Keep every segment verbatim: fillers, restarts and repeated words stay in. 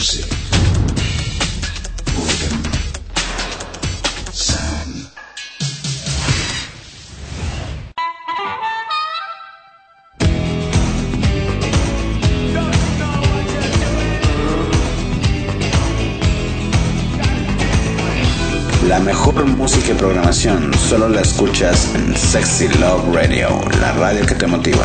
music. Rhythm. Sound. La mejor música y programación solo la escuchas en Sexy Love Radio, la radio que te motiva.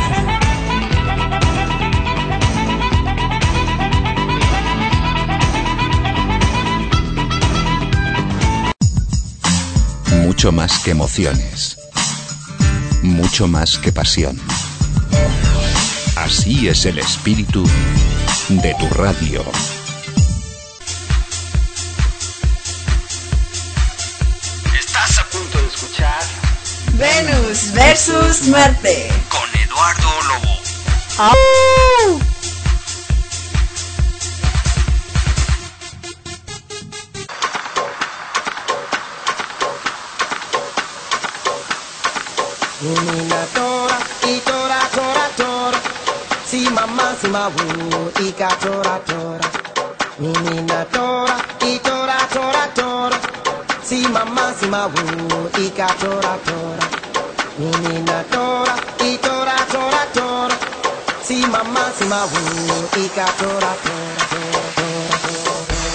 Mucho más que emociones, mucho más que pasión. Así es el espíritu de tu radio. Estás a punto de escuchar Venus versus Marte con Eduardo Lobo. ¡Oh! Nina tora, i tora, tora, tora. Si mamma, si ma wu, i ka tora, tora. Nina tora, i tora, tora, tora. Si mamma, si ma wu, i ka tora, tora. Nina tora, i tora, tora, tora. Si mamma, si ma wu, i ka tora, tora, tora, tora, tora.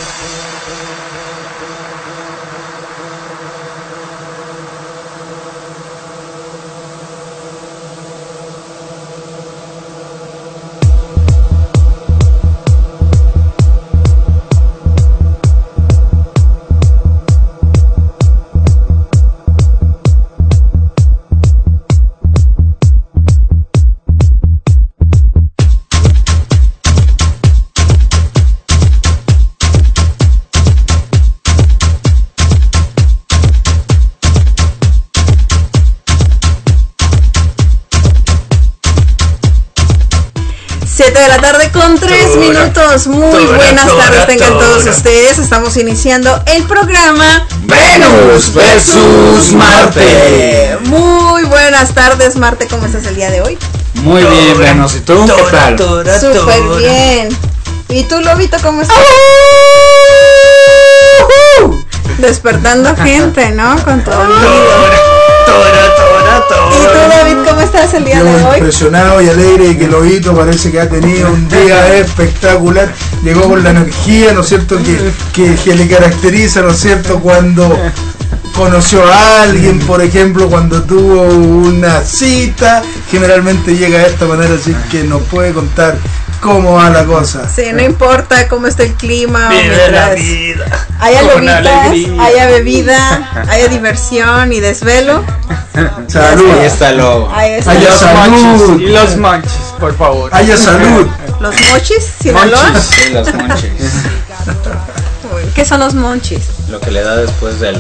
siete de la tarde con tres Tora, minutos. Muy tora, buenas tora, tardes tengan tora. todos ustedes. Estamos iniciando el programa Venus versus Marte. Muy buenas tardes, Marte. ¿Cómo estás el día de hoy? Muy bien, Venus. ¿Y tú? ¿Qué tal? Súper bien. ¿Y tú, Lobito, cómo estás? Despertando gente, ¿no? Con todo el ruido. Tora, tora, tora. ¿Y tú, David, cómo estás el día Yo de hoy? impresionado y alegre de que Lobito parece que ha tenido un día espectacular. Llegó con la energía, ¿no es cierto?, que, que, que le caracteriza, ¿no es cierto?, cuando conoció a alguien, por ejemplo, cuando tuvo una cita. Generalmente llega de esta manera, así que nos puede contar cómo va la cosa. Sí, no importa cómo está el clima. Vive la mientras vida. haya con lobitas, alegría. haya bebida, haya diversión y desvelo. Salud. Ahí está Lobo. Ahí está. Haya Los salud. monchis. Y los monchis, por favor. Haya salud. Los mochis, Sinaloa. Monchis. Sí, los monchis. ¿Qué son los monchis? Lo que le da después del...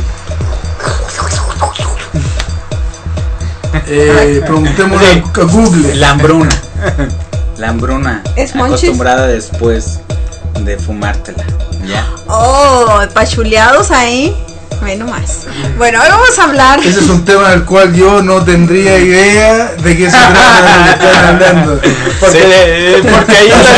Eh, preguntémosle a Google. La hambruna. La hambruna. ¿Es monchis? Acostumbrada después de fumártela. ¿Ya? Oh, pachuleados ahí. Ve nomás. Bueno, hoy vamos a hablar. Ese es un tema del cual yo no tendría idea de qué se trata de lo que están hablando. Porque, porque ahí está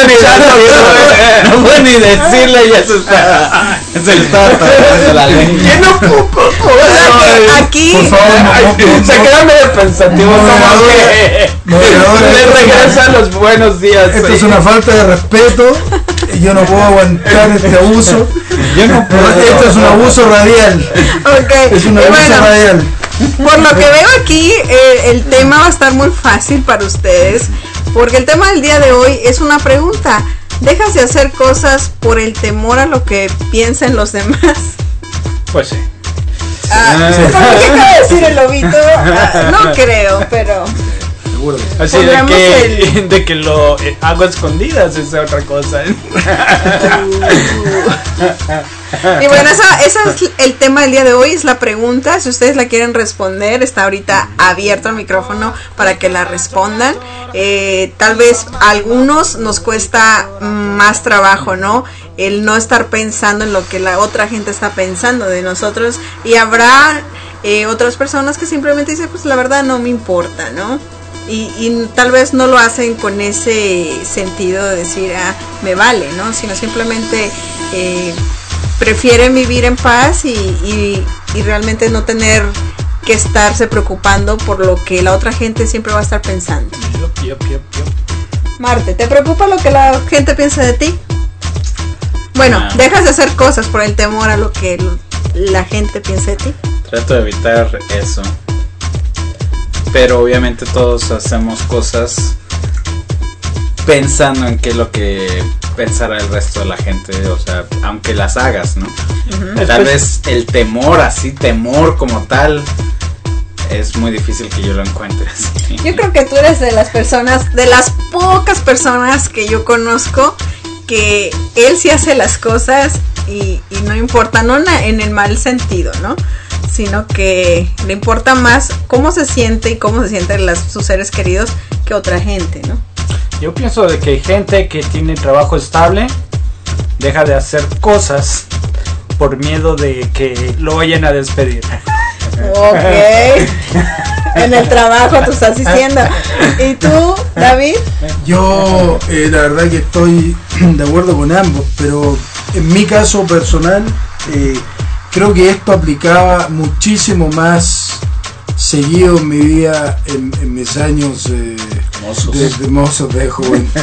No puedo ni decirle, ya se está. Se le está atorando la lengua. ¿Qué no pupo? Aquí. Por favor, no, no, Se no. queda medio pensativo, No, como no, que no, no, le no, regresan los buenos días. Esto sí. es una falta de respeto. Y yo no puedo aguantar este abuso. Yo no puedo. Esto es un abuso radial. Ok. Es un Y abuso bueno, radial. por lo que veo aquí, eh, el tema va a estar muy fácil para ustedes. Porque el tema del día de hoy es una pregunta. ¿Dejas de hacer cosas por el temor a lo que piensen los demás? Pues sí. Ah, ¿por qué acaba de decir el lobito? Ah, no creo, pero Así de pondremos que, el- de que lo eh, hago a escondidas es otra cosa. Y bueno, esa, esa es el tema del día de hoy, es la pregunta. Si ustedes la quieren responder, está ahorita abierto el micrófono para que la respondan. Eh, tal vez a algunos nos cuesta más trabajo, ¿no? El no estar pensando en lo que la otra gente está pensando de nosotros. Y habrá eh, otras personas que simplemente dicen, pues la verdad no me importa, ¿no? Y, y tal vez no lo hacen con ese sentido de decir, ah, me vale, ¿no? Sino simplemente eh, prefieren vivir en paz y, y, y realmente no tener que estarse preocupando por lo que la otra gente siempre va a estar pensando. Yup, yup, yup, yup. Marte, ¿te preocupa lo que la gente piensa de ti? Bueno, No. dejas de hacer cosas por el temor a lo que la gente piensa de ti. Trato de evitar eso. Pero obviamente todos hacemos cosas pensando en qué es lo que pensará el resto de la gente, o sea, aunque las hagas, ¿no? Uh-huh. Tal vez el temor, así, temor como tal, es muy difícil que yo lo encuentre así. Yo creo que tú eres de las personas, de las pocas personas que yo conozco, que él sí hace las cosas y, y no importa, no en el mal sentido, ¿no? Sino que le importa más cómo se siente y cómo se sienten las, sus seres queridos que otra gente, ¿no? Yo pienso de que hay gente que tiene trabajo estable, deja de hacer cosas por miedo de que lo vayan a despedir. Ok. En el trabajo tú estás diciendo. ¿Y tú, David? Yo eh, la verdad que estoy de acuerdo con ambos, pero en mi caso personal eh, creo que esto aplicaba muchísimo más seguido en mi vida, en, en mis años eh, Mozos. de, de mozos de juventud,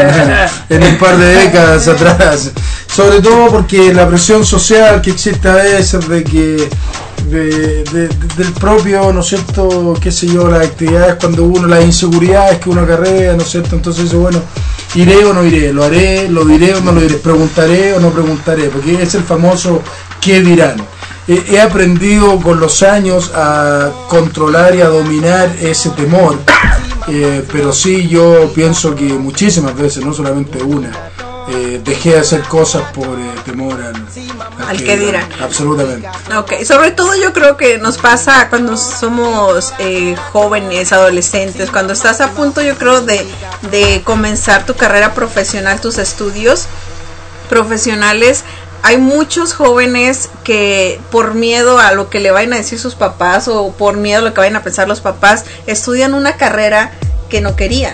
en un par de décadas atrás, sobre todo porque la presión social que existe a veces de que de, de, de, del propio, ¿no es cierto?, qué sé yo, las actividades cuando uno, las inseguridades que uno acarrea, ¿no es cierto?, entonces dice, bueno, iré o no iré, lo haré, lo diré o no lo diré, preguntaré o no preguntaré, porque es el famoso ¿qué dirán? Eh, he aprendido con los años a controlar y a dominar ese temor, eh, pero sí yo pienso que muchísimas veces, no solamente una, eh, dejé de hacer cosas por eh, temor al, al, Al que dirán. Absolutamente. Ok, sobre todo yo creo que nos pasa cuando somos eh, jóvenes, adolescentes, cuando estás a punto, yo creo, de, de comenzar tu carrera profesional, tus estudios profesionales. Hay muchos jóvenes que por miedo a lo que le vayan a decir sus papás o por miedo a lo que vayan a pensar los papás, estudian una carrera que no querían.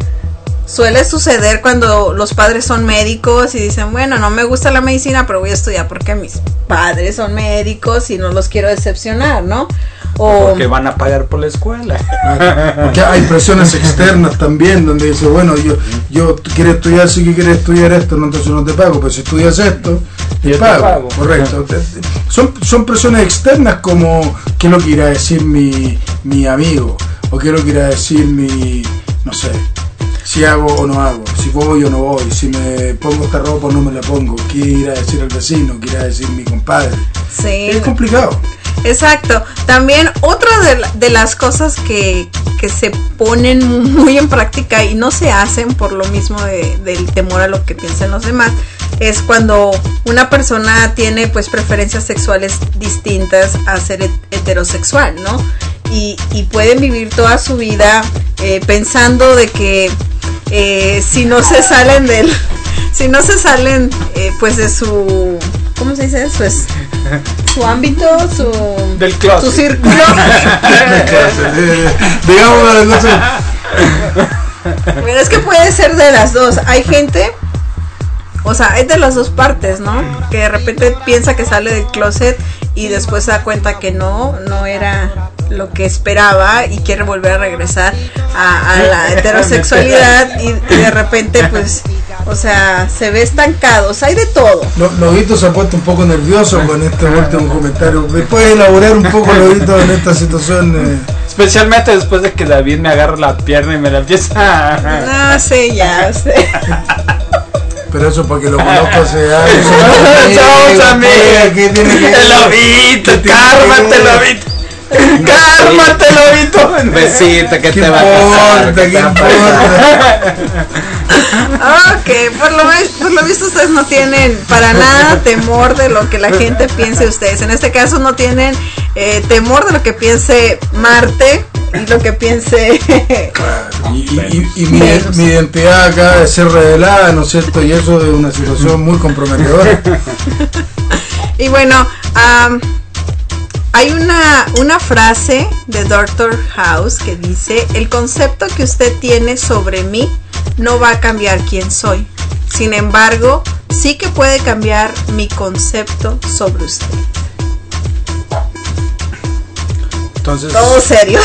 Suele suceder cuando los padres son médicos y dicen, bueno, no me gusta la medicina, pero voy a estudiar porque mis padres son médicos y no los quiero decepcionar, ¿no? O Porque van a pagar por la escuela. Porque hay presiones externas también donde dice, bueno, yo yo quiero estudiar, sí que quieres estudiar esto, no, entonces no te pago, pero si estudias esto, te, Yo te pago. pago. Correcto. Son, son presiones externas como qué es lo que irá a decir mi, mi amigo, o qué es lo que irá a decir mi, no sé, si hago o no hago, si voy o no voy, si me pongo esta ropa o no me la pongo, qué irá a decir el vecino, qué irá a decir mi compadre. sí. Es complicado. Exacto. También otra de, la- de las cosas que, que se ponen muy en práctica y no se hacen por lo mismo de- del temor a lo que piensen los demás es cuando una persona tiene pues preferencias sexuales distintas a ser het- heterosexual, ¿no? Y, y pueden vivir toda su vida eh, pensando de que eh, si no se salen del si no se salen eh, pues de su, ¿cómo se dice eso? Es su ámbito, su Del closet. su círculo. Digamos la cosa. Pero es que puede ser de las dos. Hay gente, o sea, es de las dos partes, ¿no? Que de repente piensa que sale del closet y después se da cuenta que no, no era lo que esperaba y quiere volver a regresar a, a la heterosexualidad y, y de repente pues, o sea, se ve estancado. O sea, hay de todo. Lo- Lobito se ha puesto un poco nervioso con este último comentario. ¿Me puede elaborar un poco, Lobito, en esta situación? Eh? Especialmente después de que David me agarra la pierna y me la empieza a... No sé, ya sé. Pero eso porque lo conozco hace años. Somos amigos. ¿Qué tiene que El lobito, ¿Qué tiene cármate, que ver? lobito. Cármate, lobito. Besito, ¿qué ¿Qué te va a pasar? importa? ¿Qué ¿Qué te va a pasar? importa? Ok, por lo, vi- por lo visto ustedes no tienen para nada temor de lo que la gente piense de ustedes. En este caso no tienen eh, temor de lo que piense Marte y lo que piense... Y, y- y mi, mi identidad acaba de ser revelada, ¿no es cierto? Y eso es una situación muy comprometedora. Y bueno, am, hay una, una frase de doctor House que dice: el concepto que usted tiene sobre mí no va a cambiar quién soy. Sin embargo, sí que puede cambiar mi concepto sobre usted. Entonces, todos serios.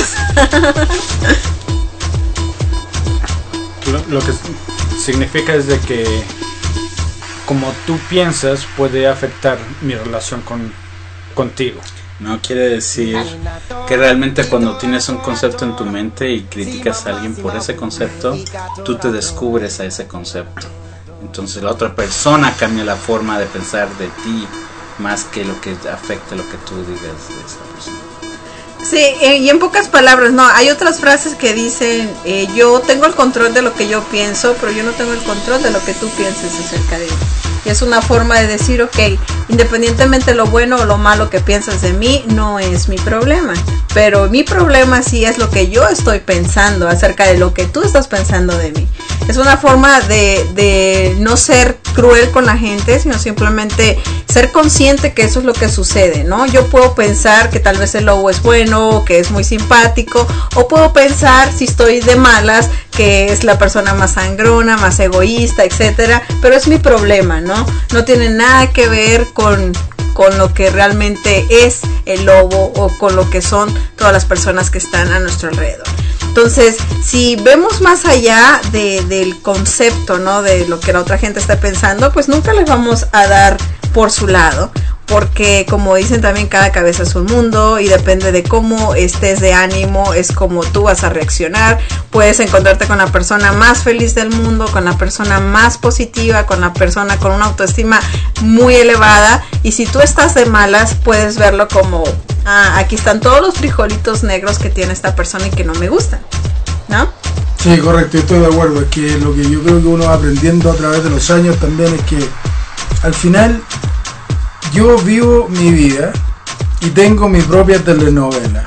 lo, lo que significa es de que como tú piensas puede afectar mi relación con contigo. No quiere decir que realmente cuando tienes un concepto en tu mente y criticas a alguien por ese concepto, tú te descubres a ese concepto. Entonces la otra persona cambia la forma de pensar de ti más que lo que afecte lo que tú digas de esa persona. Sí, y en pocas palabras, no, hay otras frases que dicen, eh, yo tengo el control de lo que yo pienso, pero yo no tengo el control de lo que tú pienses acerca de mí. Y es una forma de decir, ok, independientemente de lo bueno o lo malo que piensas de mí, no es mi problema. Pero mi problema sí es lo que yo estoy pensando acerca de lo que tú estás pensando de mí. Es una forma de, de no ser cruel con la gente, sino simplemente ser consciente que eso es lo que sucede, ¿no? Yo puedo pensar que tal vez el lobo es bueno, que es muy simpático, o puedo pensar, si estoy de malas, que es la persona más sangrona, más egoísta, etcétera, pero es mi problema, ¿no? No tiene nada que ver con, con lo que realmente es el lobo o con lo que son todas las personas que están a nuestro alrededor. Entonces, si vemos más allá de, del concepto, ¿no? De lo que la otra gente está pensando, pues nunca les vamos a dar por su lado, porque como dicen también, cada cabeza es un mundo y depende de cómo estés de ánimo, es como tú vas a reaccionar. Puedes encontrarte con la persona más feliz del mundo, con la persona más positiva, con la persona con una autoestima muy elevada, y si tú estás de malas, puedes verlo como, ah, aquí están todos los frijolitos negros que tiene esta persona y que no me gustan, ¿no? Sí, correcto, estoy de acuerdo. Es que lo que yo creo que uno va aprendiendo a través de los años también es que al final yo vivo mi vida y tengo mi propia telenovela,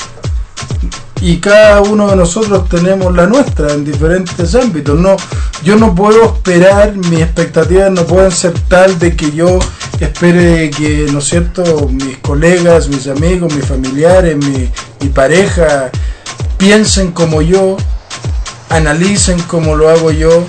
y cada uno de nosotros tenemos la nuestra en diferentes ámbitos. No, yo no puedo esperar, mis expectativas no pueden ser tal de que yo espere que, ¿no es cierto?, mis colegas, mis amigos, mis familiares, mi, mi pareja piensen como yo, analicen como lo hago yo,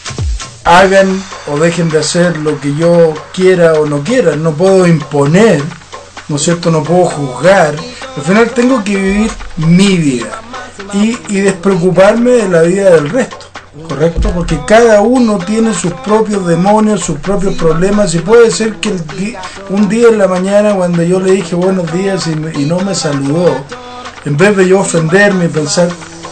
hagan o dejen de hacer lo que yo quiera o no quiera. No puedo imponer, ¿no es cierto?, no puedo juzgar. Al final tengo que vivir mi vida y, y despreocuparme de la vida del resto, ¿correcto? Porque cada uno tiene sus propios demonios, sus propios problemas, y puede ser que el di- un día en la mañana, cuando yo le dije buenos días y, me, y no me saludó, en vez de yo ofenderme y pensar,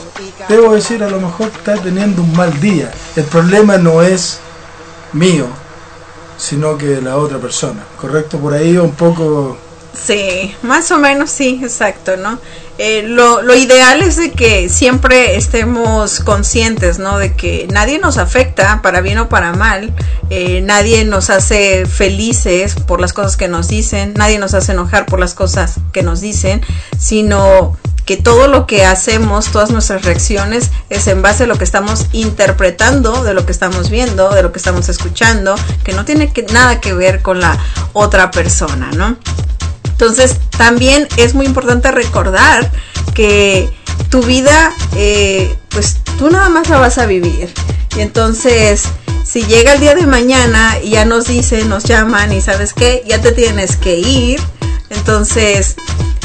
debo decir, a lo mejor está teniendo un mal día. El problema no es mío, sino que de la otra persona, ¿correcto? Por ahí un poco... Sí, más o menos sí, exacto, ¿no? Eh, lo, lo ideal es de que siempre estemos conscientes, ¿no? De que nadie nos afecta, para bien o para mal, eh, nadie nos hace felices por las cosas que nos dicen, nadie nos hace enojar por las cosas que nos dicen, sino que todo lo que hacemos, todas nuestras reacciones, es en base a lo que estamos interpretando, de lo que estamos viendo, de lo que estamos escuchando, que no tiene que, nada que ver con la otra persona, ¿no? Entonces, también es muy importante recordar que tu vida, eh, pues tú nada más la vas a vivir. Y entonces, si llega el día de mañana y ya nos dicen, nos llaman y ¿sabes qué? Ya te tienes que ir. Entonces,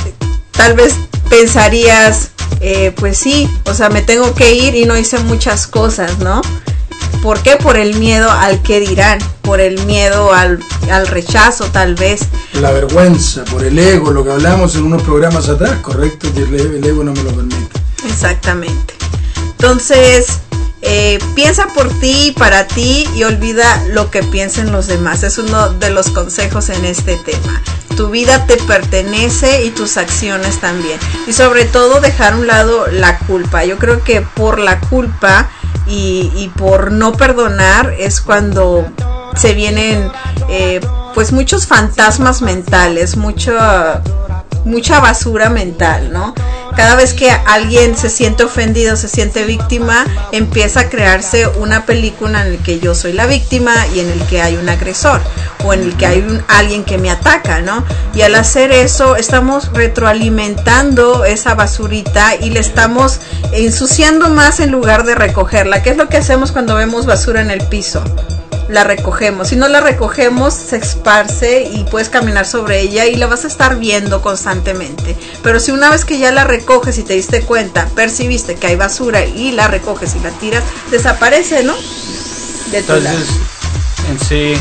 tal vez pensarías, eh, pues sí, o sea, me tengo que ir y no hice muchas cosas, ¿no? ¿Por qué? Por el miedo al qué dirán, por el miedo al, al rechazo, tal vez. La vergüenza, por el ego, lo que hablamos en unos programas atrás, correcto, que el, el ego no me lo permite. Exactamente. Entonces, eh, piensa por ti y para ti y olvida lo que piensen los demás. Es uno de los consejos en este tema. Tu vida te pertenece y tus acciones también. Y sobre todo dejar a un lado la culpa. Yo creo que por la culpa y, y por no perdonar es cuando se vienen eh, pues muchos fantasmas mentales, mucha, mucha basura mental, ¿no? cada vez que alguien se siente ofendido, se siente víctima, empieza a crearse una película en la que yo soy la víctima y en el que hay un agresor o en el que hay un, alguien que me ataca, ¿no? Y al hacer eso estamos retroalimentando esa basurita y le estamos ensuciando más en lugar de recogerla. ¿Qué es lo que hacemos cuando vemos basura en el piso? La recogemos. Si no la recogemos, se esparce y puedes caminar sobre ella y la vas a estar viendo constantemente. Pero si una vez que ya la recoges y te diste cuenta, percibiste que hay basura y la recoges y la tiras, desaparece, ¿no? De tu lado. Entonces, en sí,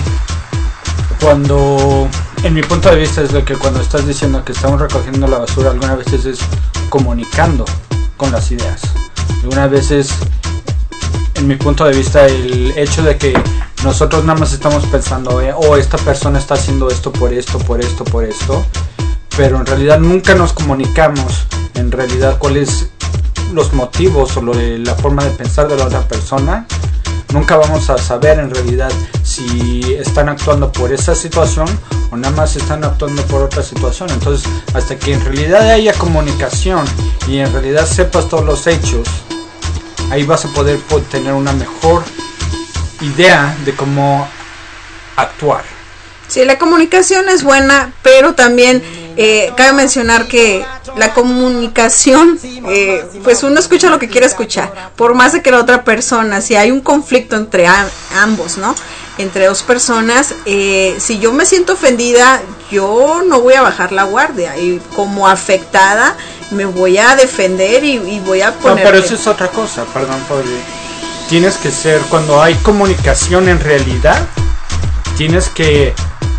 cuando, en mi punto de vista es lo que cuando estás diciendo que estamos recogiendo la basura, algunas veces es comunicando con las ideas. Algunas veces, en mi punto de vista, el hecho de que nosotros nada más estamos pensando, eh, oh, esta persona está haciendo esto por esto, por esto, por esto, pero en realidad nunca nos comunicamos en realidad cuáles los motivos o lo de, la forma de pensar de la otra persona. Nunca vamos a saber en realidad si están actuando por esa situación o nada más están actuando por otra situación. Entonces, hasta que en realidad haya comunicación y en realidad sepas todos los hechos, ahí vas a poder tener una mejor idea de cómo actuar. Sí, la comunicación es buena, pero también eh, cabe mencionar que la comunicación, eh, pues uno escucha lo que quiere escuchar, por más de que la otra persona, si hay un conflicto entre a, ambos, ¿no? Entre dos personas, eh, si yo me siento ofendida, yo no voy a bajar la guardia y como afectada me voy a defender y, y voy a poner... No, pero eso es otra cosa, perdón, Pablo. Tienes que ser, cuando hay comunicación en realidad, tienes que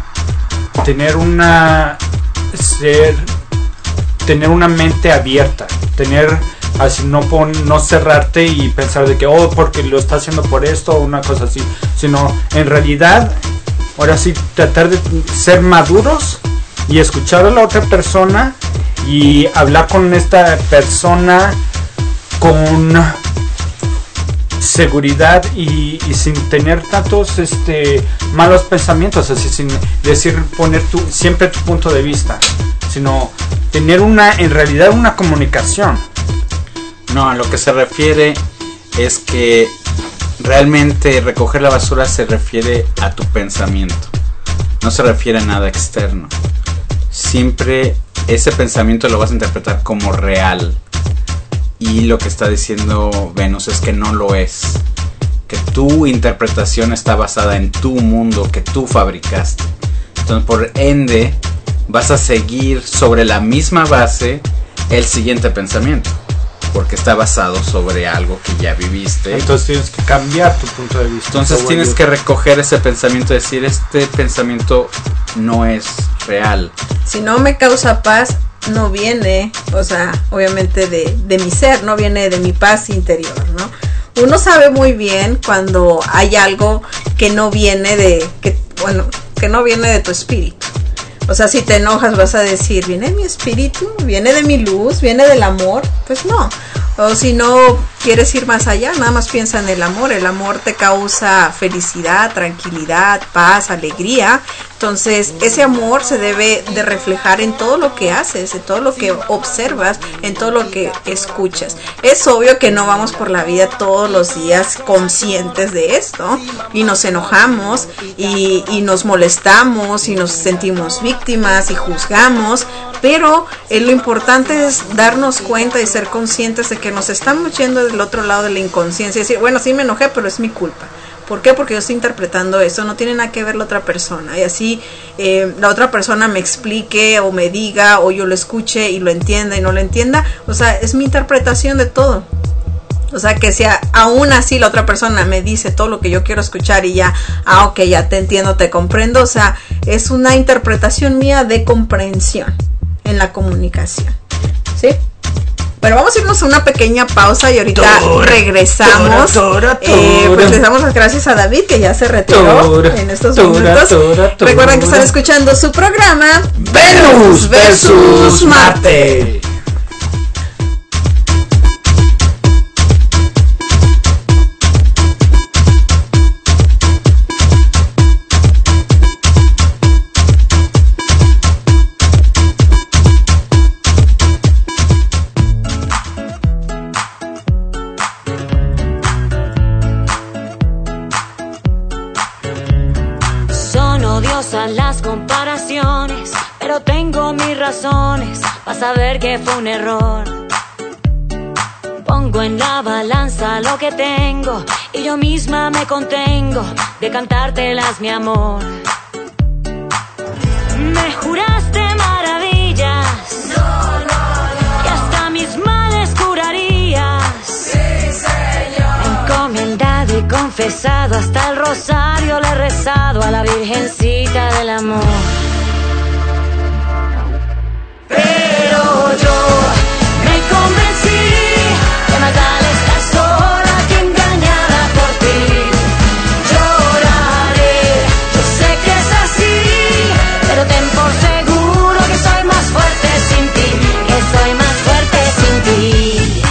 tener una ser tener una mente abierta, tener así, no pon, no cerrarte y pensar de que oh, porque lo está haciendo por esto o una cosa así, sino en realidad ahora sí tratar de ser maduros y escuchar a la otra persona y hablar con esta persona con seguridad y, y sin tener tantos este malos pensamientos, así sin decir poner tu, siempre tu punto de vista, sino tener una en realidad una comunicación. No, a lo que se refiere es que realmente recoger la basura se refiere a tu pensamiento, no se refiere a nada externo. Siempre ese pensamiento lo vas a interpretar como real. Y lo que está diciendo Venus es que no lo es, que tu interpretación está basada en tu mundo que tú fabricaste. Entonces, por ende, vas a seguir sobre la misma base el siguiente pensamiento, porque está basado sobre algo que ya viviste. Entonces tienes que cambiar tu punto de vista. Entonces tienes que recoger ese pensamiento y decir, este pensamiento no es real. Si no me causa paz, no viene, o sea, obviamente de, de mi ser, no viene de mi paz interior, ¿no? Uno sabe muy bien cuando hay algo que no viene de, que, bueno, que no viene de tu espíritu. O sea, si te enojas vas a decir, ¿viene de mi espíritu? ¿Viene de mi luz? ¿Viene del amor? Pues no. O si no quieres ir más allá, nada más piensa en el amor. El amor te causa felicidad, tranquilidad, paz, alegría. Entonces, ese amor se debe de reflejar en todo lo que haces, en todo lo que observas, en todo lo que escuchas. Es obvio que no vamos por la vida todos los días conscientes de esto y nos enojamos y, y nos molestamos y nos sentimos víctimas y juzgamos, pero eh, lo importante es darnos cuenta y ser conscientes de que nos estamos yendo del otro lado de la inconsciencia y decir, bueno, sí me enojé, pero es mi culpa. ¿Por qué? Porque yo estoy interpretando eso, no tiene nada que ver la otra persona. Y así eh, la otra persona me explique o me diga o yo lo escuche y lo entienda y no lo entienda. O sea, es mi interpretación de todo. O sea, que si a, aún así la otra persona me dice todo lo que yo quiero escuchar y ya, ah, ok, ya te entiendo, te comprendo. O sea, es una interpretación mía de comprensión en la comunicación. ¿Sí? Bueno, vamos a irnos a una pequeña pausa y ahorita tora, regresamos. Tora, tora, tora. Eh, pues les damos las gracias a David, que ya se retiró tora, en estos tora, momentos. Tora, tora, Recuerden que están escuchando su programa Venus versus Marte. Engañosas las comparaciones, pero tengo mis razones para saber que fue un error. Pongo en la balanza lo que tengo y yo misma me contengo de cantártelas, mi amor. Me juraste maravillas, no, no, no, que hasta mis males curarías. Sí, señor. Encomendado y confesado, hasta el rosario le he rezado a la Virgencita del amor. Pero yo me convencí que más vale estar sola que engañada por ti. Lloraré, yo sé que es así, pero ten por seguro que soy más fuerte sin ti, que soy más fuerte sin ti.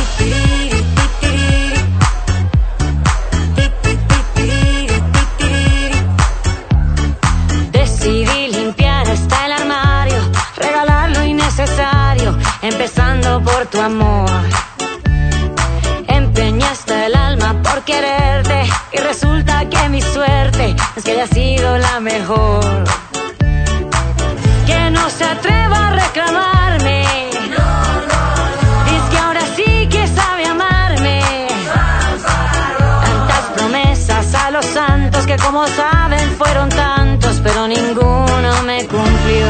Decidí limpiar hasta el armario, regalar lo innecesario, empezando por tu amor. Empeñaste el alma por quererte y resulta que mi suerte es que haya sido la mejor. Que no se atreva a reclamarme, no, no, no. Dice que ahora sí que sabe amarme. Tantas promesas a los santos que como saben fueron tantos, pero ninguno me cumplió.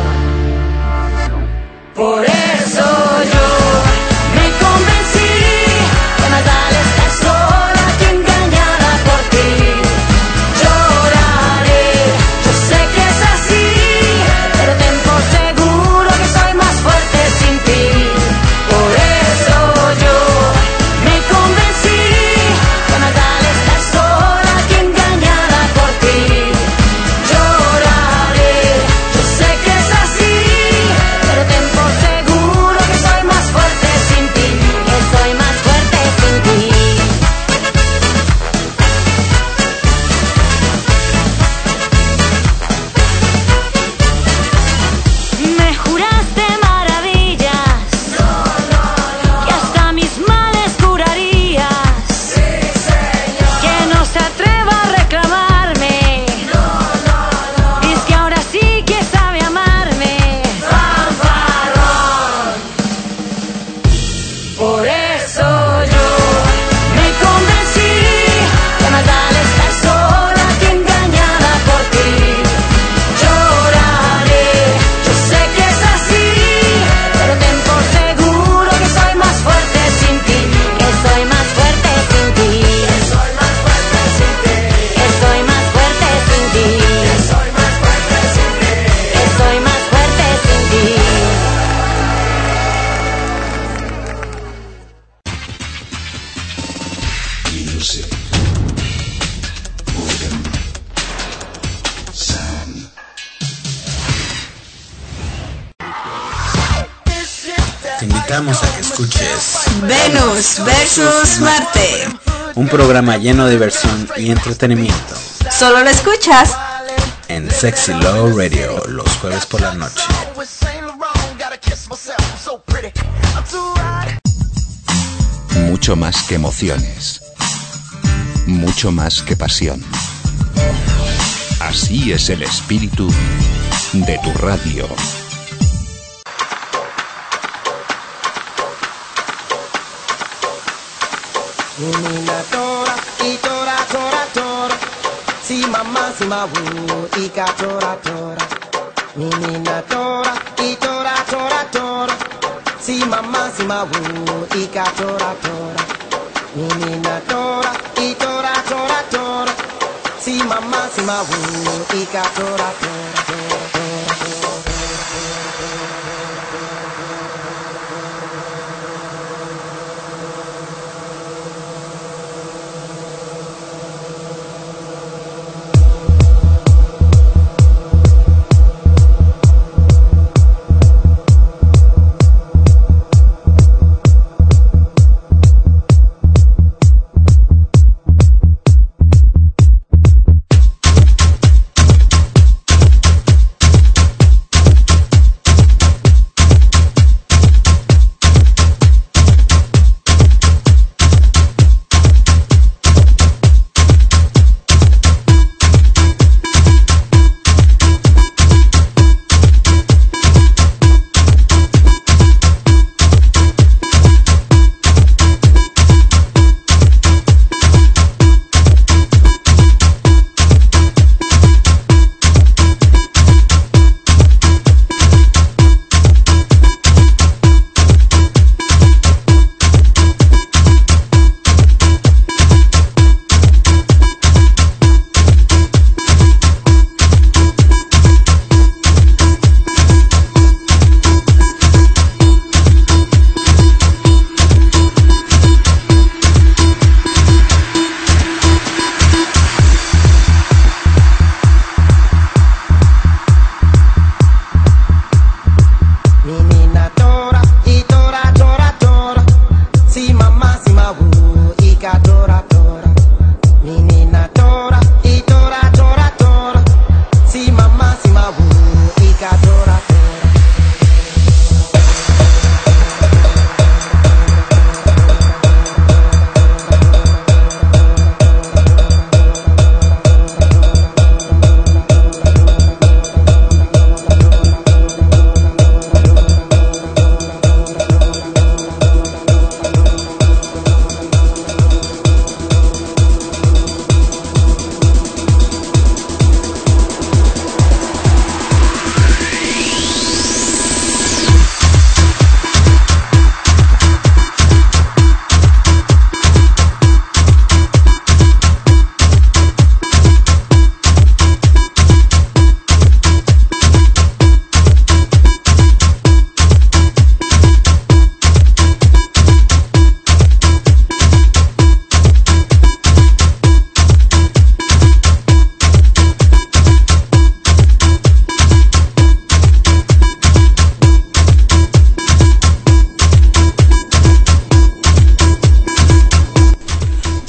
Por eso yo me convencí que más vale estar sola que engañada por ti. Lloraré, yo sé que es así, pero ten por seguro que soy más fuerte sin ti. Por eso yo me convencí que más vale estar sola que engañada por ti. Lloraré, yo sé que es así, pero ten por seguro que soy más fuerte sin ti, que soy más fuerte sin ti. Me juraste maravillas, no, no, no, que hasta mis males curarías. Sí, señor. Que no se atreva a reclamarme, no, no, no. Dice que ahora sí que sabe amarme. Fanfarrón. Por eso yo me convencí que más vale estar sola que engañada por ti. Lloraré, yo sé que es así, pero ten por seguro que soy más fuerte sin ti, que soy más fuerte sin ti, que soy más fuerte sin ti, que soy más fuerte sin ti, que soy más fuerte sin ti, que soy más fuerte sin ti. Music. Organ. Sound. Te invitamos a que escuches Venus versus Marte. un programa lleno de diversión y entretenimiento Solo lo escuchas en Sexy Love Radio los jueves por la noche. Mucho más que emociones. Mucho más que pasión. Así es el espíritu de tu radio. Menina tora, y tora, tora, tora. Si mamá, si ma wu, y ka tora, tora. Menina tora, y tora, tora, tora. Si mamá, si ma wu, y ka tora, tora. Menina tora, y tora, tora, tora. Si mamá, si ma wu, y ka tora, tora, tora, tora, tora.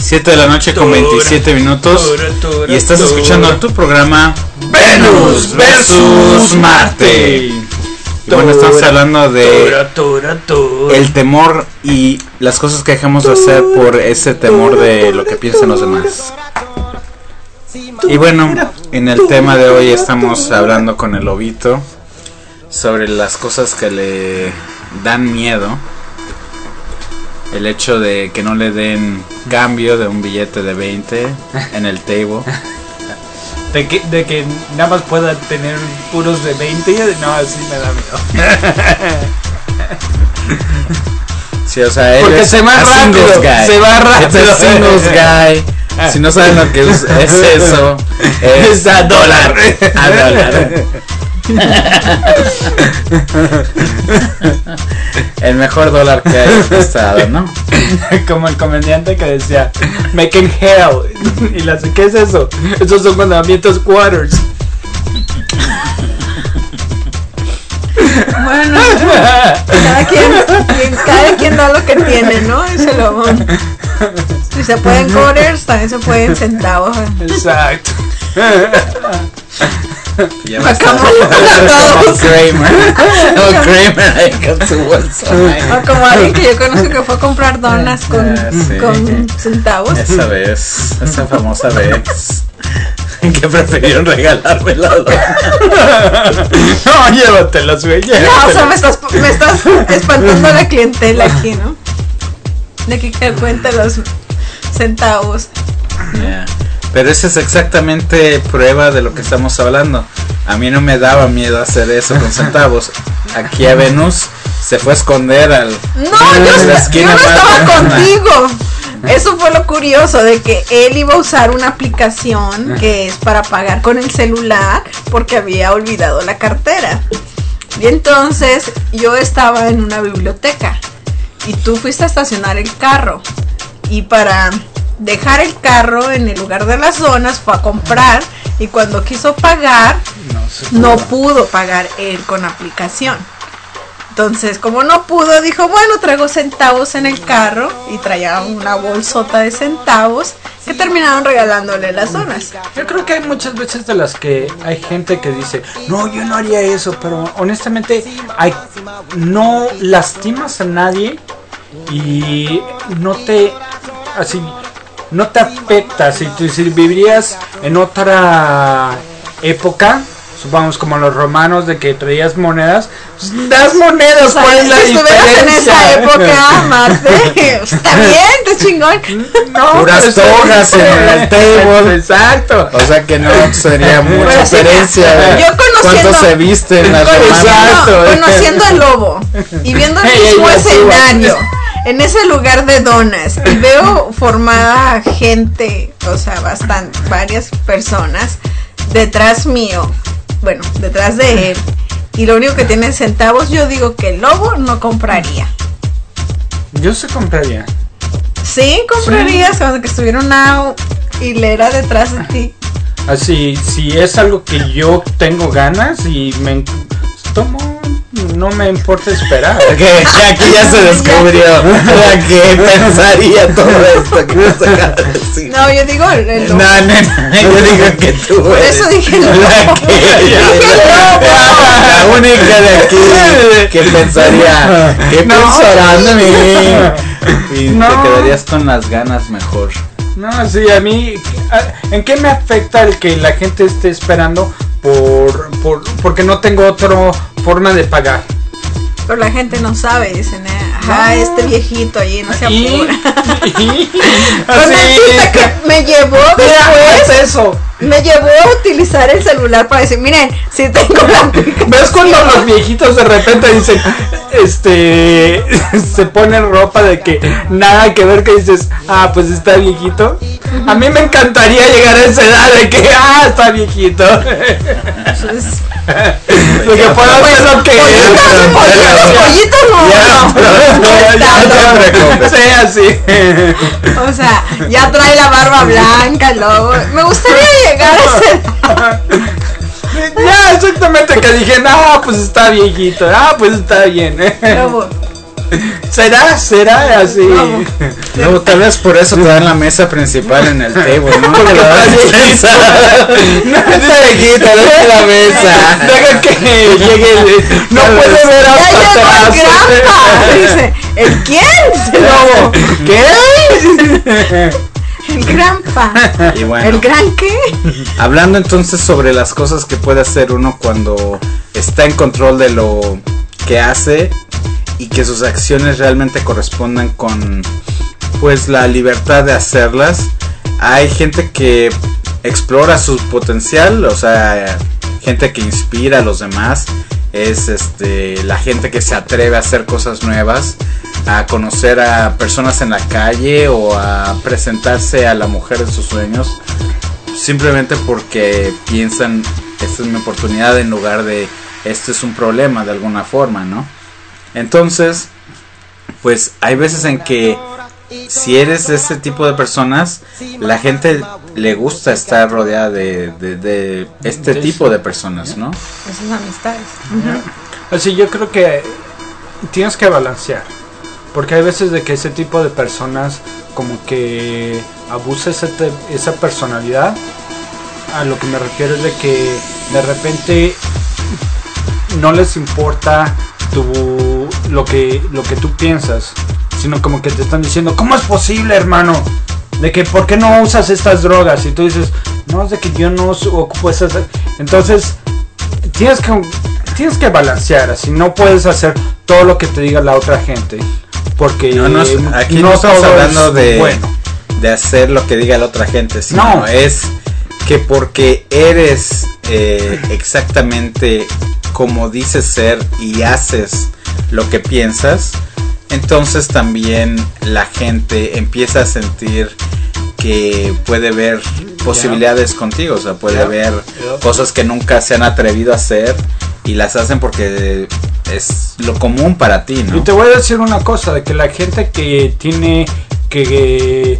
siete de la noche con veintisiete minutos. Y estás escuchando tu programa Venus versus Marte. Y bueno, estamos hablando de el temor y las cosas que dejamos de hacer por ese temor de lo que piensan los demás. Y bueno, en el tema de hoy estamos hablando con el lobito sobre las cosas que le dan miedo. El hecho de que no le den cambio de un billete de veinte en el table. De que, de que nada más pueda tener puros de veinte. No, así me da miedo. Sí, o sea, él porque es se va rápido. Se va rápido. Es el singles guy. Si no saben lo que es, es eso, es, es a dólar. A dólar. El mejor dólar que hay prestado, ¿no? Como el comediante que decía making hell. Y las, ¿qué es eso? Esos son mandamientos quarters. Bueno, cada quien, cada quien da lo que tiene, ¿no? Ese lobón. Si se pueden quarters, también se pueden centavos. Exacto. Ya va a estar Kramer. O Kramer ahí con su bolsa. O como alguien que yo conozco que fue a comprar donas con, ah, sí. con centavos. Esa vez, esa famosa vez que prefirieron regalarme la dona. No, llévatelas, güey. Ya, o sea, me estás, me estás espantando a la clientela aquí, ¿no? De que que cuente los centavos. Yeah. Pero esa es exactamente prueba de lo que estamos hablando. A mí no me daba miedo hacer eso con centavos. Aquí a Venus se fue a esconder al... No, yo, la yo no estaba contigo. Eso fue lo curioso, de que él iba a usar una aplicación que es para pagar con el celular porque había olvidado la cartera. Y entonces yo estaba en una biblioteca y tú fuiste a estacionar el carro. Y para dejar el carro en el lugar de las donas fue a comprar, y cuando quiso pagar no, no pudo pagar él con aplicación. Entonces, como no pudo, dijo, bueno, traigo centavos en el carro, y traía una bolsota de centavos que terminaron regalándole las donas. Yo creo que hay muchas veces de las que hay gente que dice, no, yo no haría eso, pero honestamente hay, no lastimas a nadie y no te, así, no te afecta. Si, si vivirías en otra época, supongamos como los romanos, de que traías monedas, pues das monedas. O sea, ¿cuál es la si diferencia? En esa época, Marte, está bien, está chingón. No, puras togas en el table. Exacto. O sea que no sería mucha bueno, diferencia. Sí, yo conociendo, ¿cuánto se visten las conociendo, conociendo al lobo y viendo el mismo hey, escenario en ese lugar de donas, y veo formada gente, o sea, bastante, varias personas detrás mío, bueno, detrás de él, y lo único que tiene centavos, yo digo que el lobo no compraría. Yo sí compraría. ¿Sí? ¿Comprarías? Sí. Cuando que estuviera una hilera detrás de ti. Así, si es algo que yo tengo ganas y me tomo, no me importa esperar. Okay, aquí ya se descubrió la que pensaría todo esto que nos acaba de decir. No, yo digo el, el lobo. No, no, no, yo digo que tú Por eres eso dije el lobo. la que, dije el la única de aquí que pensaría, ¿qué no, pensarán de mí? Y no. Te quedarías con las ganas mejor. No, sí, a mí, ¿en qué me afecta el que la gente esté esperando por, por porque no tengo otra forma de pagar? Pero la gente no sabe, dicen, ajá, no. Este viejito allí no se apura. Con el chiste que me llevó después, eso. me llevó a utilizar el celular para decir, miren, si tengo la aplicación. ¿Ves cuando los viejitos de repente dicen, este, se ponen ropa de que nada que ver, que dices, ah, pues está viejito? A mí me encantaría llegar a esa edad de que, ah, está viejito. Entonces, lo que puedo hacer lo que pollitos, pollitos, pollitos no, no, no, sea así. O sea, ya trae la barba blanca, luego me gustaría llegar a ese. Ya, exactamente, que dije, no, pues está viejito, ah, pues está bien. Lobo, ¿Será? ¿Será así? No. No, tal vez por eso te dan la mesa principal en el table, ¿no? Porque Te la dan está descansar. No te quita, no la mesa. Deja que llegue el... No puede ver ¡Ya hasta llegó atrás. el Grampa! Dice, ¿el quién? Lobo. ¿Qué? El Grampa. Y bueno, ¿El gran qué? hablando entonces sobre las cosas que puede hacer uno cuando está en control de lo que hace y que sus acciones realmente correspondan con pues la libertad de hacerlas. Hay gente que explora su potencial, o sea, gente que inspira a los demás. Es este la gente que se atreve a hacer cosas nuevas, a conocer a personas en la calle o a presentarse a la mujer de sus sueños, simplemente porque piensan, esta es mi oportunidad, en lugar de este es un problema de alguna forma, ¿no? Entonces, pues hay veces en que si eres de este tipo de personas, la gente le gusta estar rodeada de, de, de este tipo de personas, ¿no? Esas amistades. Así yo creo que tienes que balancear, porque hay veces de que ese tipo de personas como que abusa esa, esa personalidad. A lo que me refiero es de que de repente no les importa tu, lo que lo que tú piensas, sino como que te están diciendo, ¿cómo es posible, hermano? De que, ¿por qué no usas estas drogas? Y tú dices, no, es de que yo no ocupo esas. Entonces, tienes que tienes que balancear, así no puedes hacer todo lo que te diga la otra gente, porque no, no, aquí no, no estamos hablando de, bueno. de hacer lo que diga la otra gente, sino no. es que porque eres eh, exactamente como dices ser y haces lo que piensas, entonces también la gente empieza a sentir que puede ver posibilidades yeah. contigo, o sea, puede yeah. ver yeah. cosas que nunca se han atrevido a hacer y las hacen porque es lo común para ti, ¿no? Y te voy a decir una cosa, de que la gente que tiene que,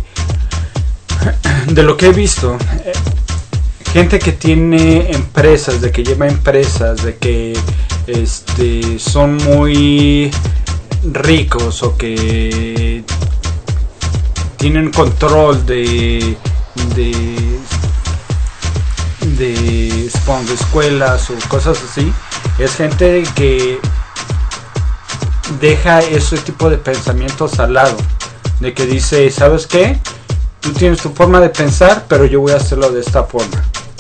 de lo que he visto, eh, gente que tiene empresas, de que lleva empresas, de que este son muy ricos o que tienen control de de de, de escuelas o cosas así, es gente que deja ese tipo de pensamientos al lado, de que dice, ¿sabes qué? Tú tienes tu forma de pensar, pero yo voy a hacerlo de esta forma.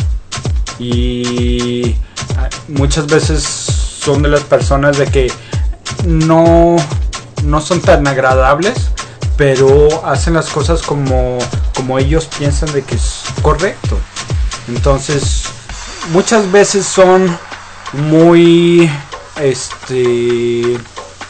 Y muchas veces son de las personas de que no, no son tan agradables, pero hacen las cosas como, como ellos piensan de que es correcto. Entonces, muchas veces son muy este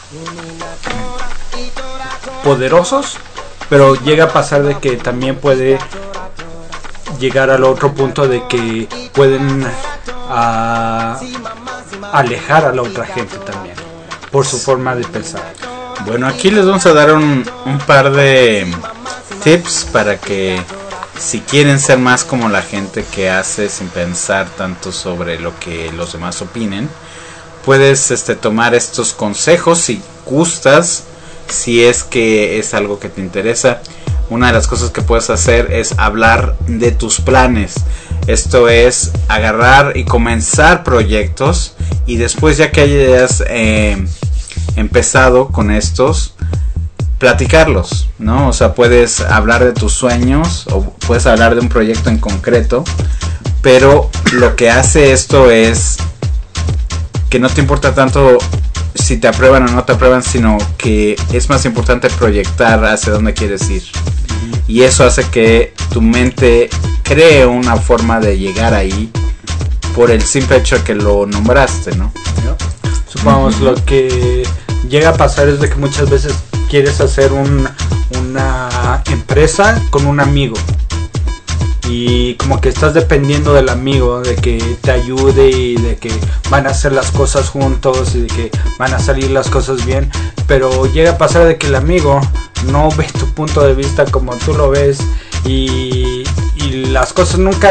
poderosos, pero llega a pasar de que también puede llegar al otro punto de que pueden a, alejar a la otra gente también por su forma de pensar. Bueno, aquí les vamos a dar un, un par de tips para que si quieren ser más como la gente que hace sin pensar tanto sobre lo que los demás opinen, puedes este, tomar estos consejos si gustas, si es que es algo que te interesa. Una de las cosas que puedes hacer es hablar de tus planes. Esto es agarrar y comenzar proyectos y después, ya que hayas eh, empezado con estos, platicarlos, ¿no? O sea, puedes hablar de tus sueños o puedes hablar de un proyecto en concreto, pero lo que hace esto es que no te importa tanto si te aprueban o no te aprueban, sino que es más importante proyectar hacia dónde quieres ir. Y eso hace que tu mente cree una forma de llegar ahí por el simple hecho de que lo nombraste, ¿no? Supongamos, uh-huh. lo que llega a pasar es de que muchas veces quieres hacer un, una empresa con un amigo y como que estás dependiendo del amigo, de que te ayude y de que van a hacer las cosas juntos y de que van a salir las cosas bien, pero llega a pasar de que el amigo no ve tu punto de vista como tú lo ves y, y las cosas nunca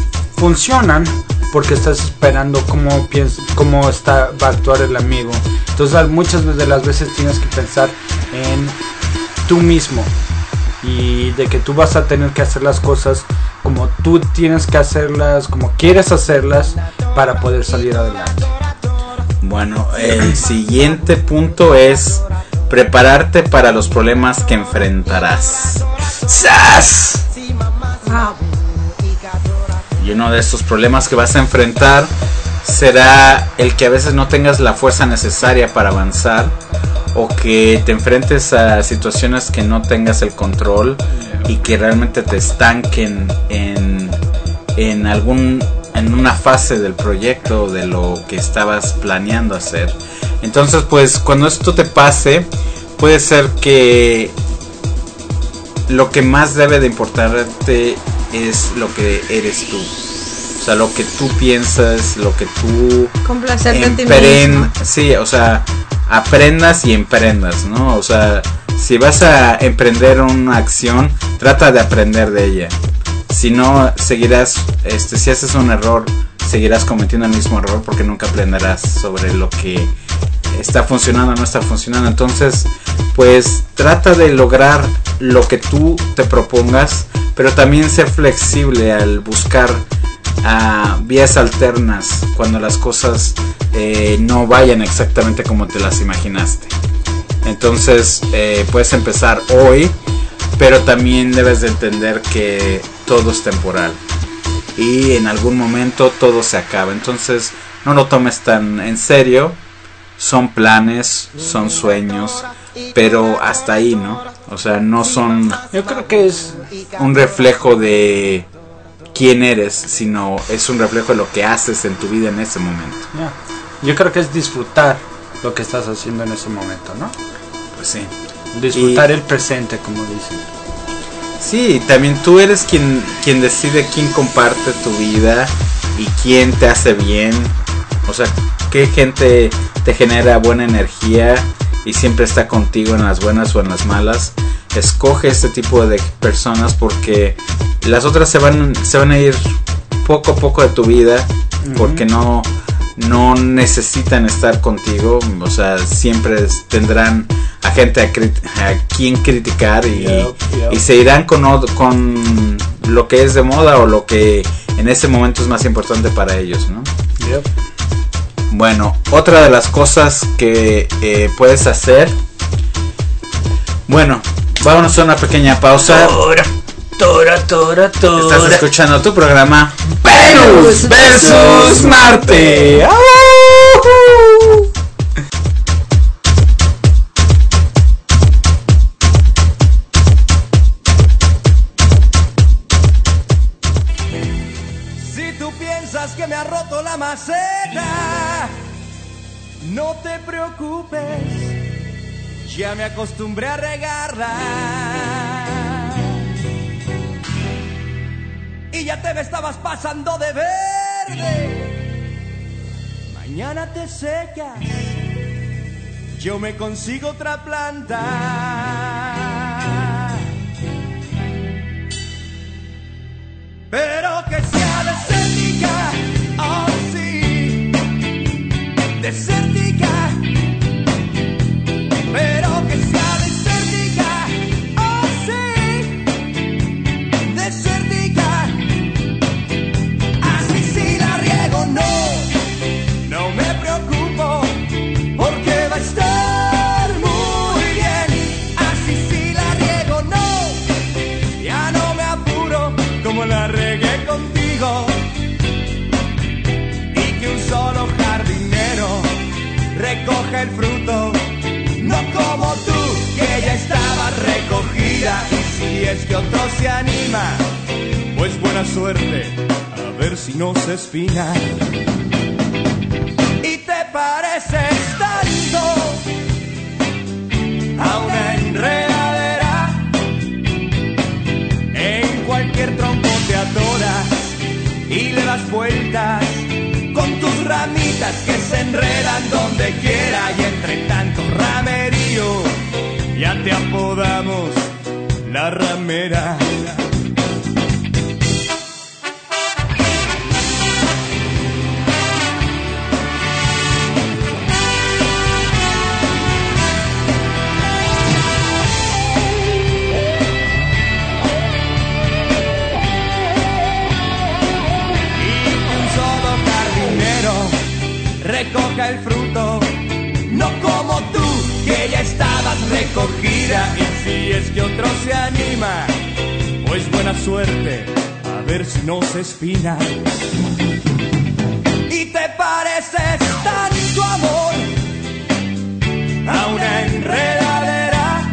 funcionan porque estás esperando cómo piensa, cómo está, va a actuar el amigo, Entonces muchas de las veces tienes que pensar en tú mismo y de que tú vas a tener que hacer las cosas como tú tienes que hacerlas, como quieres hacerlas para poder salir adelante. Bueno, el siguiente punto es prepararte para los problemas que enfrentarás. ¡Sas! Wow. Y uno de estos problemas que vas a enfrentar será el que a veces no tengas la fuerza necesaria para avanzar, o que te enfrentes a situaciones que no tengas el control y que realmente te estanquen en, en algún en una fase del proyecto, de lo que estabas planeando hacer. Entonces, pues cuando esto te pase, puede ser que lo que más debe de importarte es lo que eres tú. O sea, lo que tú piensas, lo que tú complacerte a ti empren- mismo. sí, o sea, aprendas y emprendas, ¿no? O sea, si vas a emprender una acción, trata de aprender de ella. Si no, seguirás, este, si haces un error, seguirás cometiendo el mismo error, porque nunca aprenderás sobre lo que está funcionando o no está funcionando. Entonces, pues trata de lograr lo que tú te propongas, pero también ser flexible al buscar uh, vías alternas cuando las cosas eh, no vayan exactamente como te las imaginaste. Entonces, eh, puedes empezar hoy, pero también debes de entender que todo es temporal y en algún momento todo se acaba. Entonces, no lo tomes tan en serio. Son planes, son sueños, pero hasta ahí, ¿no? O sea, no son, Yo creo que es un reflejo de quién eres, sino es un reflejo de lo que haces en tu vida en ese momento. ya, yo creo que es disfrutar lo que estás haciendo en ese momento, ¿no? Pues sí. Disfrutar Y- el presente, como dicen. Sí, también tú eres quien, quien decide quién comparte tu vida y quién te hace bien. O sea, qué gente te genera buena energía y siempre está contigo en las buenas o en las malas. Escoge este tipo de personas, porque las otras se van, se van a ir poco a poco de tu vida, porque no, no necesitan estar contigo. O sea, siempre tendrán a gente a, crit- a quien criticar y, Yep, yep. y se irán con, o- con lo que es de moda o lo que en ese momento es más importante para ellos, ¿no? Yep. Bueno, otra de las cosas que eh, puedes hacer. Bueno, vámonos a una pequeña pausa. Tora, tora, tora, tora. Estás escuchando tu programa Venus versus Marte. ¡Au! Si tú piensas que me ha roto la maceta, no te preocupes, ya me acostumbré a regarla. Y ya te me estabas pasando de verde. Mañana te secas, yo me consigo otra planta. Pero que sea desértica, oh sí, desértica. Pero que sea desértica, oh sí, desértica. Así si la riego no, no me preocupo, porque va a estar muy bien. Así si la riego no, ya no me apuro, como la regué contigo, y que un solo jardinero recoge el fruto, no como tú, que ya estaba recogida. Y si es que otro se anima, pues buena suerte, a ver si no se espina. Y te pareces tanto a una enredadera, en cualquier tronco te atoras y le das vueltas con tus ramitas que se enredan donde quiera. Y entre tanto ramerío ya te apodamos la ramera. cuaja el fruto, no como tú, que ya estabas recogida. Y si es que otro se anima, pues buena suerte, a ver si no se espina. Y te pareces tanto, amor, a una enredadera.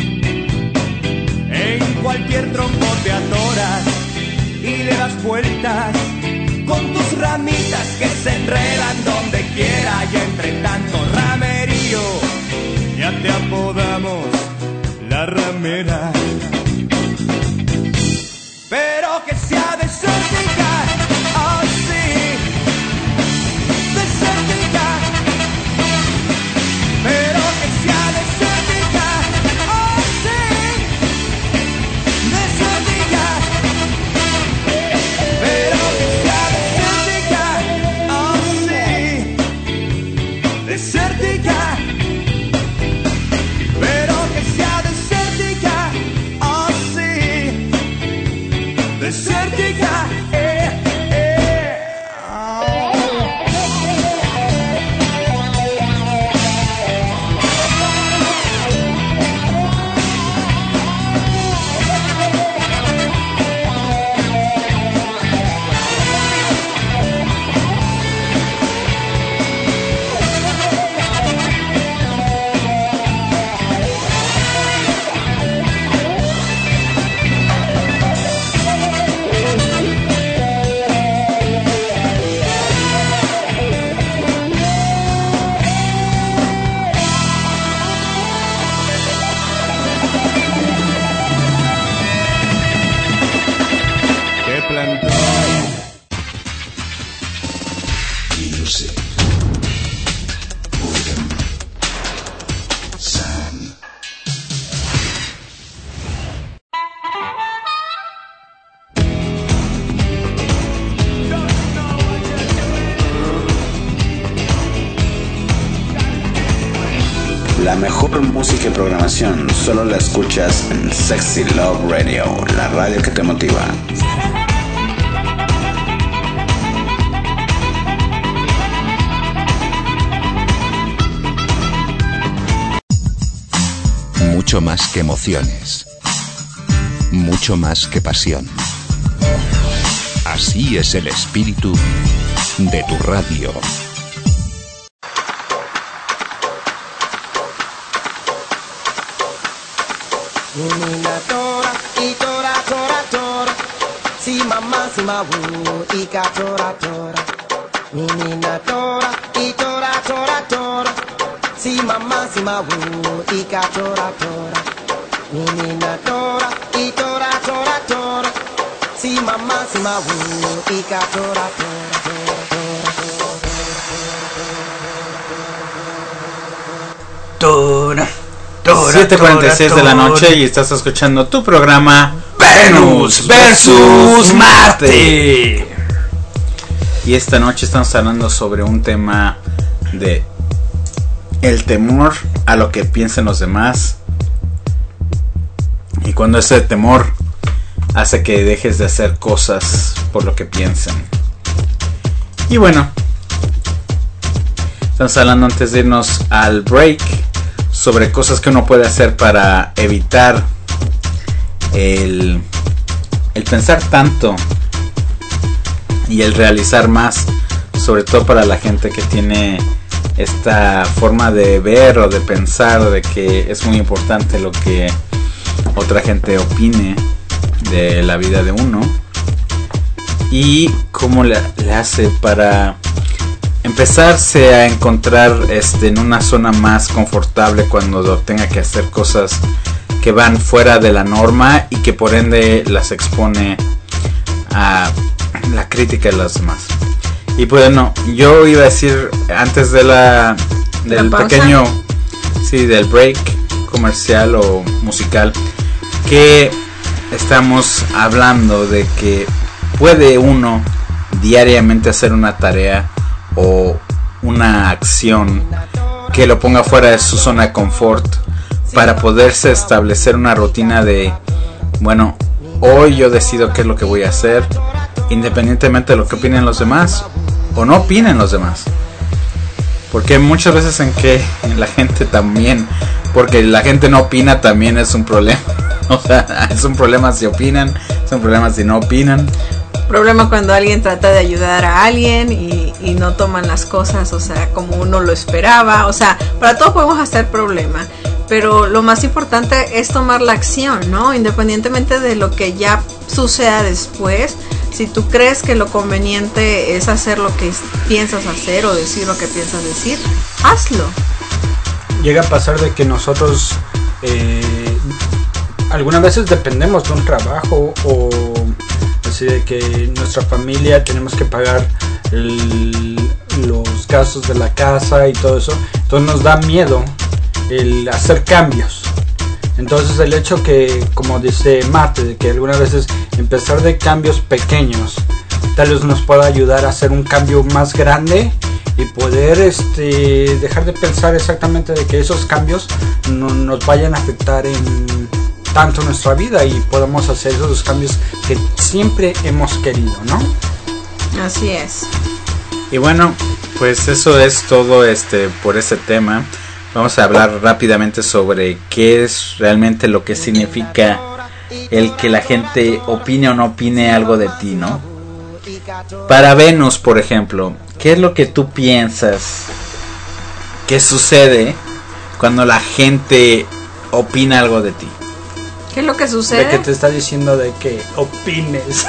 En cualquier tronco te atoras y le das vueltas con tus ramitas que se enredan donde quiera. Y entre tanto ramerío ya te apodamos la ramera. Pero que sea desértica, oh sí, desértica. Pero que sea desértica, oh sí, desértica. Pero que sea desértica, oh sí, desértica. Pero que sea desértica, oh sí, desértica. Eh, eh. Oh. Qué plantón. Music. Boredom. Sound. La mejor música y programación solo la escuchas en Sexy Love Radio, la radio que te motiva. Mucho más que emociones. Mucho más que pasión. Así es el espíritu de tu radio. Menina tora, y tora, tora, tora. Si mamá, si ma wu, y ka tora, tora. Menina tora, y tora, tora, tora. Si mamá, si ma wu, y ka tora, tora. Menina tora, y tora, tora, tora. Si mamá, si ma wu, y ka tora, tora, tora, tora. siete cuarenta y seis de la noche y estás escuchando tu programa Venus versus Marte. Y esta noche estamos hablando sobre un tema de el temor a lo que piensen los demás, y cuando ese temor hace que dejes de hacer cosas por lo que piensen. Y bueno, estamos hablando antes de irnos al break sobre cosas que uno puede hacer para evitar el, el pensar tanto y el realizar más, sobre todo para la gente que tiene esta forma de ver o de pensar de que es muy importante lo que otra gente opine de la vida de uno, y cómo le, le hace para empezarse a encontrar este, en una zona más confortable cuando tenga que hacer cosas que van fuera de la norma y que por ende las expone a la crítica de los demás. Y bueno, yo iba a decir antes de la del ¿La pequeño sí del break comercial o musical, que estamos hablando de que puede uno diariamente hacer una tarea o una acción que lo ponga fuera de su zona de confort para poderse establecer una rutina de, bueno, hoy yo decido qué es lo que voy a hacer, independientemente de lo que opinen los demás o no opinen los demás. Porque muchas veces en que la gente también, porque la gente no opina también es un problema. O sea, es un problema si opinan, es un problema si no opinan. Problema cuando alguien trata de ayudar a alguien y, y no toman las cosas, o sea, como uno lo esperaba. O sea, para todo podemos hacer problema, pero lo más importante es tomar la acción, ¿no? Independientemente de lo que ya suceda después. Si tú crees que lo conveniente es hacer lo que piensas hacer o decir lo que piensas decir, hazlo. Llega a pasar de que nosotros eh, algunas veces dependemos de un trabajo o así de que nuestra familia tenemos que pagar el, los gastos de la casa y todo eso. Entonces nos da miedo el hacer cambios. Entonces el hecho que, como dice Marte, de que algunas veces empezar de cambios pequeños tal vez nos pueda ayudar a hacer un cambio más grande y poder este, dejar de pensar exactamente de que esos cambios no nos vayan a afectar en tanto nuestra vida y podamos hacer esos cambios que siempre hemos querido, ¿no? Así es. Y bueno, pues eso es todo este por ese tema. Vamos a hablar rápidamente sobre qué es realmente lo que significa el que la gente opine o no opine algo de ti, ¿no? Para Venus, por ejemplo, ¿qué es lo que tú piensas que sucede cuando la gente opina algo de ti? ¿Qué es lo que sucede? De que te está diciendo de que opines.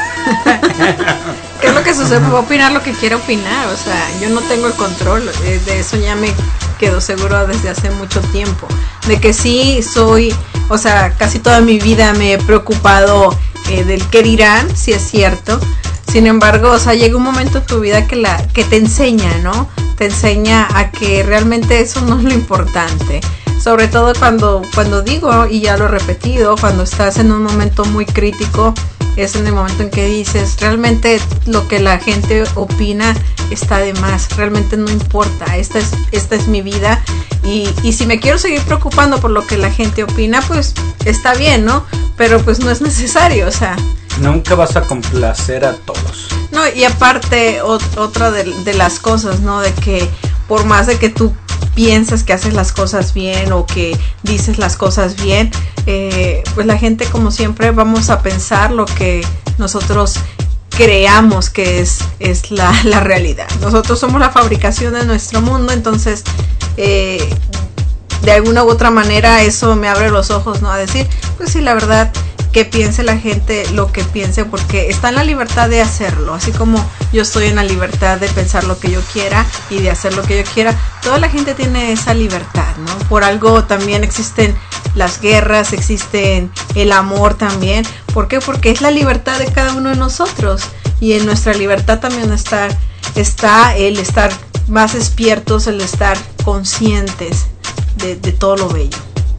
¿Qué es lo que sucede? Puedo opinar lo que quiera opinar. O sea, yo no tengo el control. De eso ya me quedo seguro desde hace mucho tiempo. De que sí soy, o sea, casi toda mi vida me he preocupado eh, del qué dirán, si es cierto. Sin embargo, o sea, llega un momento en tu vida que, la, que te enseña, ¿no? Te enseña a que realmente eso no es lo importante. Sobre todo cuando, cuando digo, y ya lo he repetido, cuando estás en un momento muy crítico, es en el momento en que dices, realmente lo que la gente opina está de más, realmente no importa, esta es, esta es mi vida, y, y si me quiero seguir preocupando por lo que la gente opina, pues está bien, ¿no? Pero pues no es necesario, o sea. Nunca vas a complacer a todos. No, y aparte, o, otra de, de las cosas, ¿no? De que por más de que tú piensas que haces las cosas bien o que dices las cosas bien, eh, pues la gente, como siempre, vamos a pensar lo que nosotros creamos que es, es la, la realidad. Nosotros somos la fabricación de nuestro mundo, entonces eh, de alguna u otra manera eso me abre los ojos, ¿no? A decir, pues sí, la verdad, que piense la gente lo que piense, porque está en la libertad de hacerlo, así como yo estoy en la libertad de pensar lo que yo quiera y de hacer lo que yo quiera. Toda la gente tiene esa libertad, ¿no? Por algo también existen las guerras, existen el amor también. ¿Por qué? Porque es la libertad de cada uno de nosotros, y en nuestra libertad también está, está el estar más despiertos, el estar conscientes de, de todo lo bello.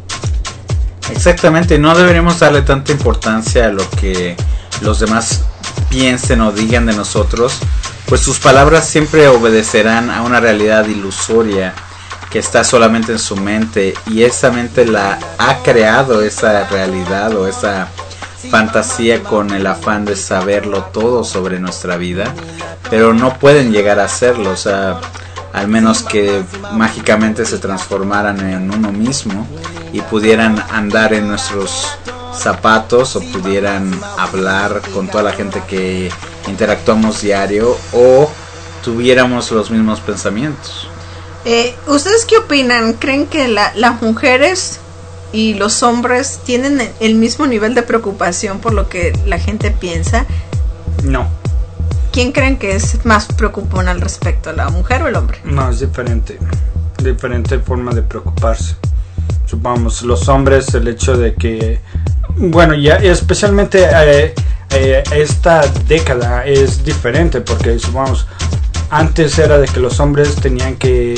Exactamente, no deberíamos darle tanta importancia a lo que los demás piensen o digan de nosotros, pues sus palabras siempre obedecerán a una realidad ilusoria que está solamente en su mente, y esa mente la ha creado, esa realidad o esa fantasía, con el afán de saberlo todo sobre nuestra vida, pero no pueden llegar a hacerlo, o sea, al menos que mágicamente se transformaran en uno mismo y pudieran andar en nuestros zapatos o pudieran hablar con toda la gente que interactuamos diario o tuviéramos los mismos pensamientos. Eh, ¿Ustedes qué opinan? ¿Creen que la, las mujeres y los hombres tienen el mismo nivel de preocupación por lo que la gente piensa? No. ¿Quién creen que es más preocupón al respecto, la mujer o el hombre? No, es diferente. Diferente forma de preocuparse. Supongamos, los hombres, el hecho de que, bueno, ya especialmente eh, eh, esta década es diferente, porque supongamos, antes era de que los hombres tenían que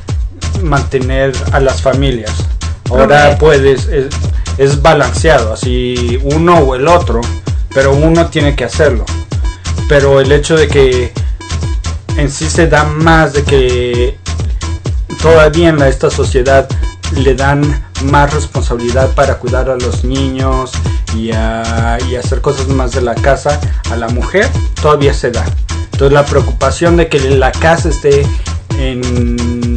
mantener a las familias. Ahora okay. puedes, es, es balanceado, así uno o el otro, pero uno tiene que hacerlo. Pero el hecho de que en sí se da más, de que todavía en esta sociedad le dan más responsabilidad para cuidar a los niños y, a, y hacer cosas más de la casa a la mujer, todavía se da. Entonces la preocupación de que la casa esté en,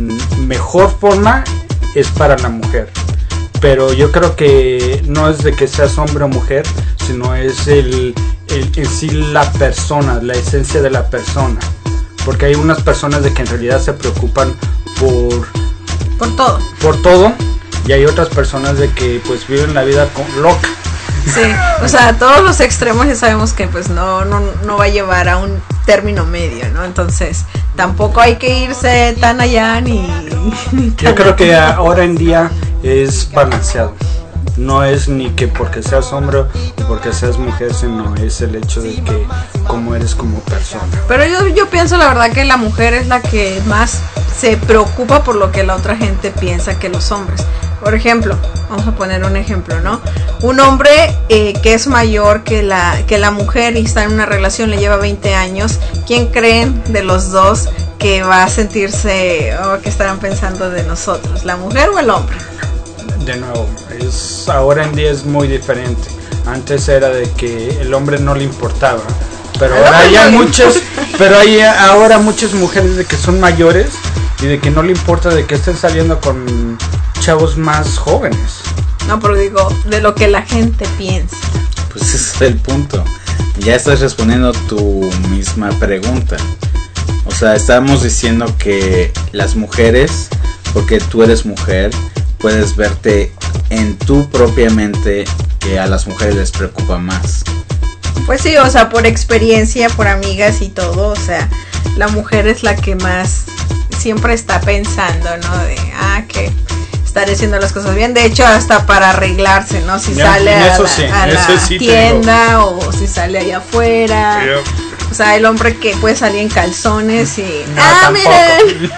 mejor forma es para la mujer. Pero yo creo que no es de que seas hombre o mujer, sino es el, el en sí la persona, la esencia de la persona. Porque hay unas personas de que en realidad se preocupan por por todo. Por todo, y hay otras personas de que pues viven la vida con, loca. Sí, o sea, todos los extremos ya sabemos que pues no, no, no va a llevar a un término medio, ¿no? Entonces, tampoco hay que irse tan allá ni, ni tan Yo creo que ahora en día es balanceado. No es ni que porque seas hombre o porque seas mujer, sino es el hecho de que cómo eres como persona. Pero yo, yo pienso la verdad que la mujer es la que más se preocupa por lo que la otra gente piensa que los hombres. Por ejemplo, vamos a poner un ejemplo, ¿no? Un hombre eh, que es mayor que la, que la mujer y está en una relación, le lleva veinte años, ¿quién creen de los dos que va a sentirse o oh, que estarán pensando de nosotros? ¿La mujer o el hombre? De nuevo, es, ahora en día es muy diferente. Antes era de que el hombre no le importaba, pero ahora hay no muchas, pero hay ahora muchas mujeres de que son mayores y de que no le importa de que estén saliendo con chavos más jóvenes. No, pero digo, de lo que la gente piensa. Pues ese es el punto. Ya estás respondiendo tu misma pregunta. O sea, estábamos diciendo que las mujeres, porque tú eres mujer, puedes verte en tu propia mente que a las mujeres les preocupa más. Pues sí, o sea, por experiencia, por amigas y todo, o sea, la mujer es la que más siempre está pensando, ¿no? De, ah, que estaré haciendo las cosas bien. De hecho, hasta para arreglarse, ¿no? Si ya, sale a la, sí, a la sí tienda o si sale allá afuera. Yep. O sea, el hombre que puede salir en calzones y... No, ¡ah, tampoco. miren!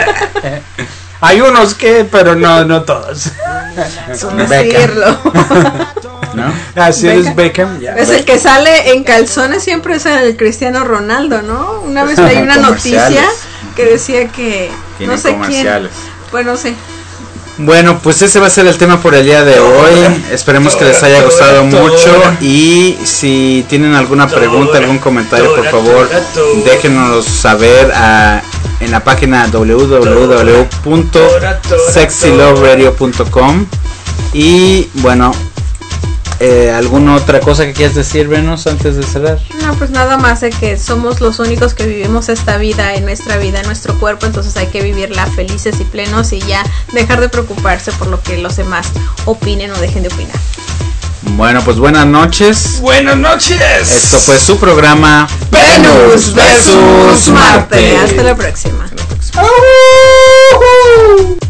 Hay unos que, pero no, no todos. Son decirlo. ¿No? Así Beckham. Es Beckham. Yeah. Es el que sale en calzones, siempre es el Cristiano Ronaldo, ¿no? Una vez leí una noticia que decía que no sé quién. Bueno, sí. Bueno, pues ese va a ser el tema por el día de hoy. Esperemos que les haya gustado mucho. Y si tienen alguna pregunta, algún comentario, por favor, déjenos saber a, en la página doble u doble u doble u punto sexy love radio punto com. Y bueno, eh, ¿alguna otra cosa que quieras decir, Venus, antes de cerrar? No, pues nada más de que somos los únicos que vivimos esta vida, en nuestra vida, en nuestro cuerpo, entonces hay que vivirla felices y plenos y ya dejar de preocuparse por lo que los demás opinen o dejen de opinar. Bueno, pues buenas noches. Buenas noches. Esto fue su programa Venus versus Marte. Hasta la próxima. Hasta la próxima.